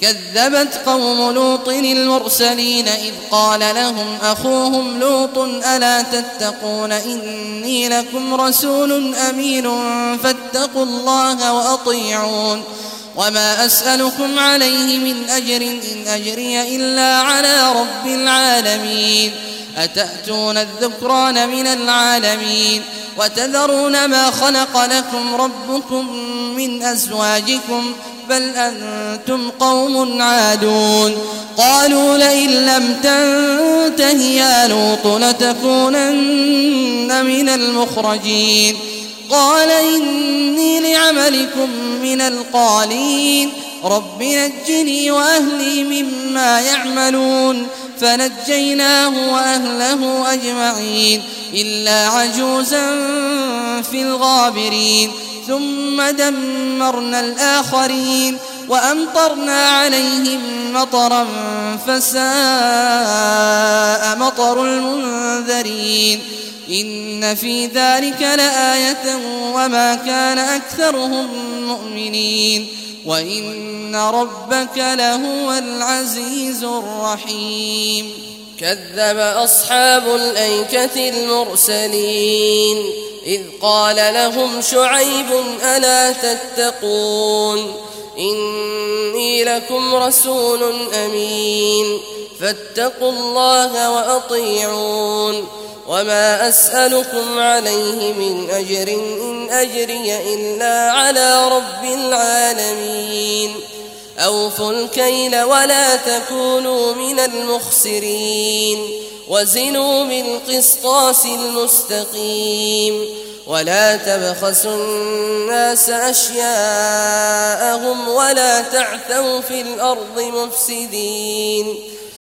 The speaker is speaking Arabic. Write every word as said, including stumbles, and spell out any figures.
كذبت قوم لوط المرسلين إذ قال لهم أخوهم لوط ألا تتقون إني لكم رسول أمين فاتقوا الله وأطيعون وما أسألكم عليه من أجر إن أجري إلا على رب العالمين أتأتون الذكران من العالمين وتذرون ما خلق لكم ربكم من أزواجكم بل أنتم قوم عادون قالوا لئن لم تنته يا لوط لتكونن من المخرجين قال إني لعملكم من القالين رب نجني وأهلي مما يعملون فنجيناه وأهله أجمعين إلا عجوزا في الغابرين ثم دمرنا الآخرين وأمطرنا عليهم مطرا فساء مطر المنذرين إن في ذلك لآية وما كان أكثرهم مؤمنين وإن ربك لهو العزيز الرحيم كذب أصحاب الأيكة المرسلين إذ قال لهم شعيب ألا تتقون إني لكم رسول أمين فاتقوا الله وأطيعون وما أسألكم عليه من أجر إن أجري إلا على رب العالمين أوفوا الكيل ولا تكونوا من المخسرين وزنوا بالقسطاس المستقيم ولا تبخسوا الناس أشياءهم ولا تعثوا في الأرض مفسدين